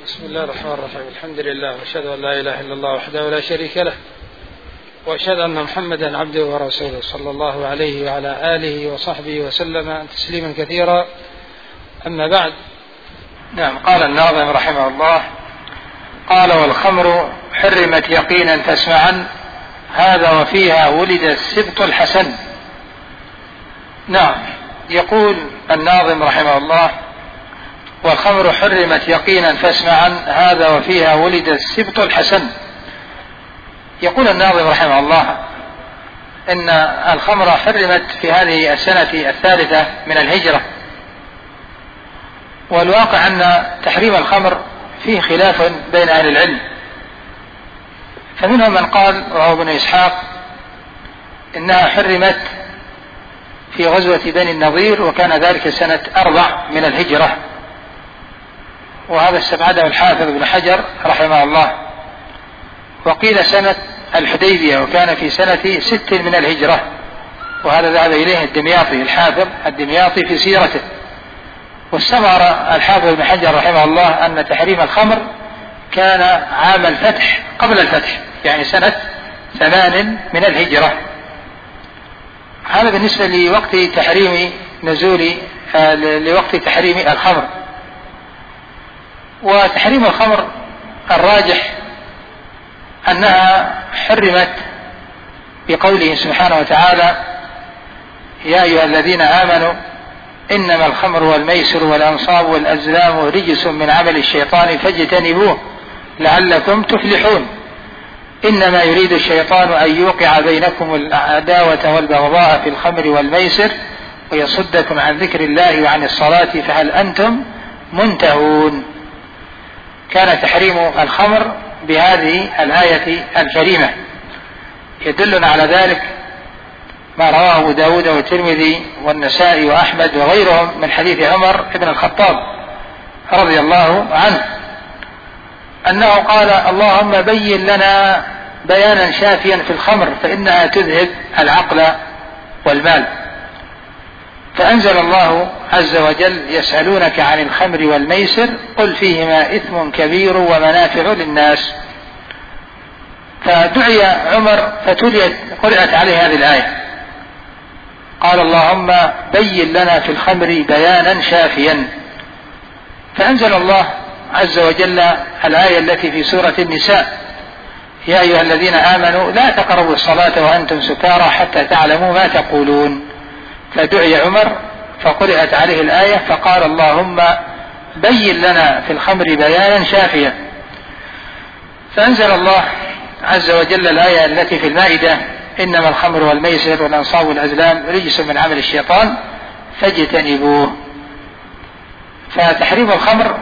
بسم الله الرحمن الرحيم. الحمد لله وأشهد أن لا إله إلا الله وحده لا شريك له، وأشهد أن محمدا عبده ورسوله صلى الله عليه وعلى آله وصحبه وسلم تسليما كثيرا. أما بعد، نعم، قال الناظم رحمه الله: قال: والخمر حرمت يقينا فاسمعا، هذا وفيها ولد السبط الحسن. نعم، يقول الناظم رحمه الله: والخمر حرمت يقينا فاسمعا، هذا وفيها ولد السبط الحسن. يقول الناظم رحمه الله إن الخمر حرمت في هذه السنة الثالثة من الهجرة، والواقع أن تحريم الخمر فيه خلاف بين أهل العلم، فمنهم من قال وهو ابن إسحاق إنها حرمت في غزوة بني النضير، وكان ذلك سنة 4 من الهجرة، وهذا استبعده الحافظ ابن حجر رحمه الله. وقيل سنة الحديبية، وكان في سنة 6 من الهجرة، وهذا ذهب إليه الدمياطي، الحافظ الدمياطي في سيرته. واستمر الحافظ ابن حجر رحمه الله أن تحريم الخمر كان عام الفتح، قبل الفتح، يعني سنة 8 من الهجرة. هذا بالنسبة لوقت تحريم لوقت تحريم الخمر. وتحريم الخمر الراجح أنها حرمت بقوله سبحانه وتعالى: يا أيها الذين آمنوا إنما الخمر والميسر والأنصاب والأزلام رجس من عمل الشيطان فاجتنبوه لعلكم تفلحون، إنما يريد الشيطان أن يوقع بينكم العداوة والبغضاء في الخمر والميسر ويصدكم عن ذكر الله وعن الصلاة فهل أنتم منتهون. كان تحريم الخمر بهذه الآية الكريمة. يدلنا على ذلك ما رواه أبو داود والترمذي والنسائي وأحمد وغيرهم من حديث عمر بن الخطاب رضي الله عنه أنه قال: اللهم بين لنا بيانا شافيا في الخمر فإنها تذهب العقل والمال. فأنزل الله عز وجل: يسألونك عن الخمر والميسر قل فيهما إثم كبير ومنافع للناس. فدعي عمر قرأت عليه هذه الآية، قال: اللهم بين لنا في الخمر بيانا شافيا. فأنزل الله عز وجل الآية التي في سورة النساء: يا أيها الذين آمنوا لا تقربوا الصلاة وأنتم سكارى حتى تعلموا ما تقولون. فدعي عمر فقرأت عليه الآية فقال: اللهم بين لنا في الخمر بيانا شافيا. فأنزل الله عز وجل الآية التي في المائدة: إنما الخمر والميسر والأنصاب والأزلام رجس من عمل الشيطان فاجتنبوه. فتحريم الخمر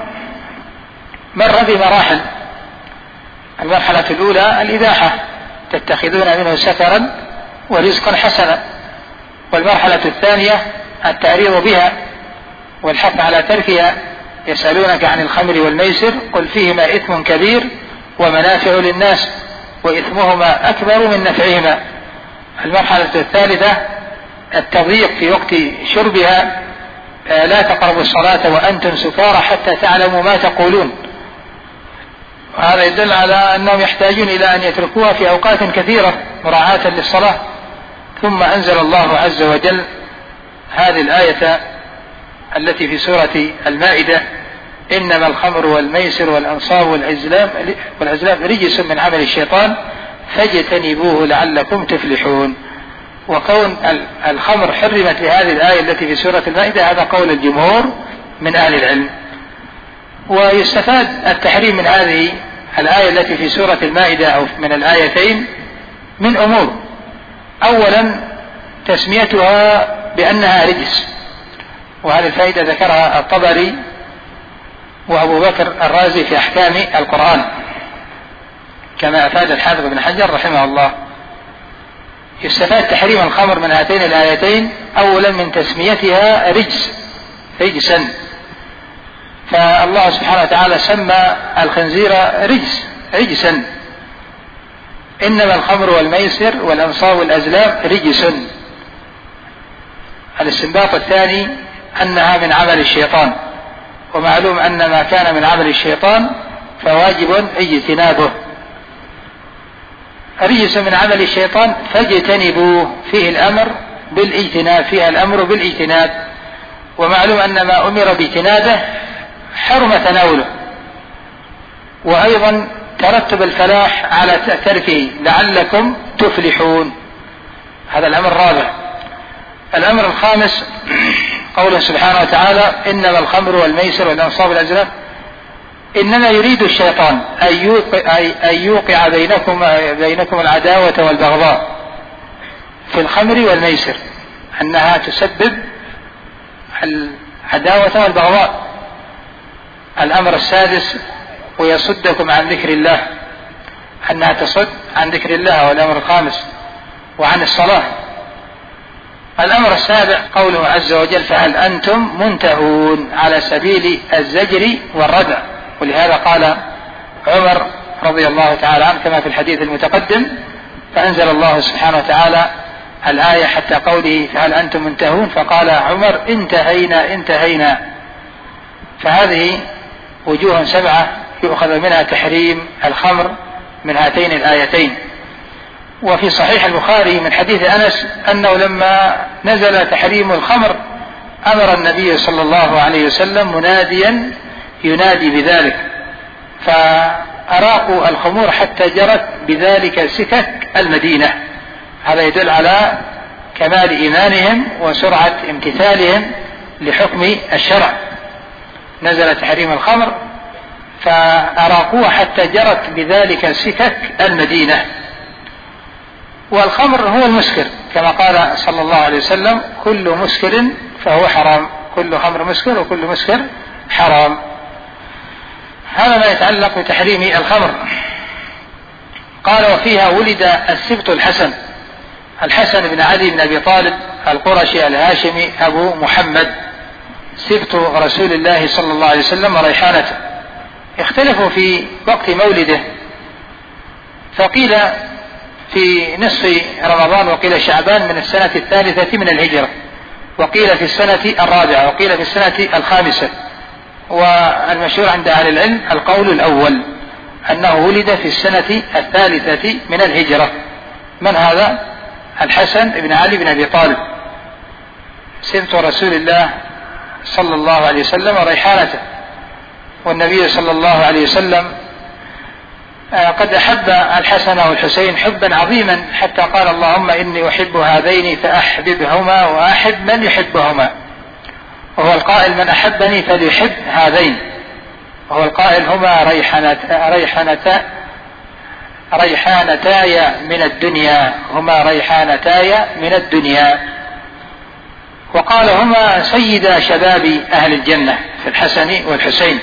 مر بمراحل. المرحلة الأولى الإباحة، تتخذون منه سكرا ورزقا حسنا. والمرحلة الثانية التعريض بها والحث على تركها: يسألونك عن الخمر والميسر قل فيهما إثم كبير ومنافع للناس وإثمهما أكبر من نفعهما. المرحلة الثالثة التضييق في وقت شربها: لا تقربوا الصلاة وأنتم سكارى حتى تعلموا ما تقولون. وهذا يدل على أنهم يحتاجون إلى أن يتركوها في أوقات كثيرة مراعاة للصلاة. ثم أنزل الله عز وجل هذه الآية التي في سورة المائدة: إنما الخمر والميسر والأنصاب والأزلام رجس من عمل الشيطان فاجتنبوه لعلكم تفلحون. وكون الخمر حرمت لهذه الآية التي في سورة المائدة هذا قول الجمهور من أهل العلم. ويستفاد التحريم من هذه الآية التي في سورة المائدة أو من الآيتين من أمور: أولا تسميتها بأنها رجس، وهذه الفائدة ذكرها الطبري وأبو بكر الرازي في أحكام القرآن كما أفاد الحافظ ابن حجر رحمه الله. يستفاد تحريم الخمر من هاتين الآيتين أولا من تسميتها رجسا، فالله سبحانه وتعالى سمى الخنزير رجسا: إنما الخمر والميسر والأنصاب والأزلام رجس. الاستنباط الثاني أنها من عمل الشيطان، ومعلوم أن ما كان من عمل الشيطان فواجب اجتنابه. رجس من عمل الشيطان فاجتنبوه، فيه الأمر بالاجتناب، فيها الأمر بالاجتناب. ومعلوم أن ما أمر باجتنابه حرم تناوله، وأيضا ترتب الفلاح على تركه لعلكم تفلحون، هذا الأمر الرابع. الأمر الخامس قوله سبحانه وتعالى إنما الخمر والميسر والأنصاب والأزلام إنما يريد الشيطان أن يوقع بينكم العداوة والبغضاء في الخمر والميسر، أنها تسبب العداوة والبغضاء. الأمر السادس ويصدكم عن ذكر الله، أنها تصد عن ذكر الله، والأمر الخامس وعن الصلاة. الأمر السابع قوله عز وجل فهل أنتم منتهون، على سبيل الزجر والردع. ولهذا قال عمر رضي الله تعالى عنه كما في الحديث المتقدم فأنزل الله سبحانه وتعالى الآية حتى قوله فهل أنتم منتهون، فقال عمر انتهينا انتهينا. فهذه وجوه 7 يؤخذ منها تحريم الخمر من هاتين الآيتين. وفي صحيح البخاري من حديث أنس أنه لما نزل تحريم الخمر أمر النبي صلى الله عليه وسلم مناديا ينادي بذلك، فأراقوا الخمور حتى جرت بذلك سكك المدينة. هذا يدل على كمال إيمانهم وسرعة امتثالهم لحكم الشرع. نزل تحريم الخمر فأراقوه حتى جرت بذلك سكك المدينة. والخمر هو المسكر كما قال صلى الله عليه وسلم كل مسكر فهو حرام، كل خمر مسكر وكل مسكر حرام. هذا ما يتعلق بتحريم الخمر. قال وفيها ولد السبط الحسن بن علي بن أبي طالب القرشي الهاشمي أبو محمد، سبط رسول الله صلى الله عليه وسلم وريحانته. اختلفوا في وقت مولده، فقيل في نصف رمضان وقيل شعبان من السنة 3 من الهجرة، وقيل في السنة 4 وقيل في السنة 5. والمشهور عند أهل العلم القول الأول أنه ولد في السنة 3 من الهجرة. من هذا؟ الحسن بن علي بن أبي طالب سبط رسول الله صلى الله عليه وسلم وريحانته. والنبي صلى الله عليه وسلم قد أحب الحسن والحسين حبا عظيما حتى قال اللهم إني أحب هذين فأحببهما وأحب من يحبهما، وهو القائل من أحبني فليحب هذين، وهو القائل هما ريحانتاي من الدنيا، هما ريحانتاي من الدنيا. وقال هما سيدا شباب أهل الجنة في الحسن والحسين.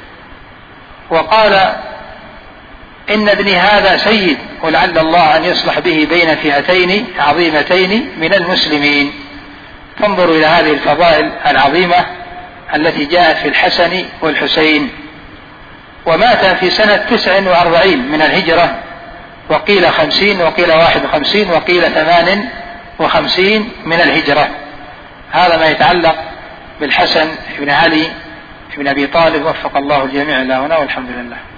وقال إن ابني هذا سيد ولعل الله أن يصلح به بين فئتين عظيمتين من المسلمين. فانظروا إلى هذه الفضائل العظيمة التي جاءت في الحسن والحسين. ومات في سنة 49 من الهجرة، وقيل 50 وقيل 51 وقيل 58 من الهجرة. هذا ما يتعلق بالحسن بن علي بن أبي طالب، وفق الله الجميع إلى هنا والحمد لله.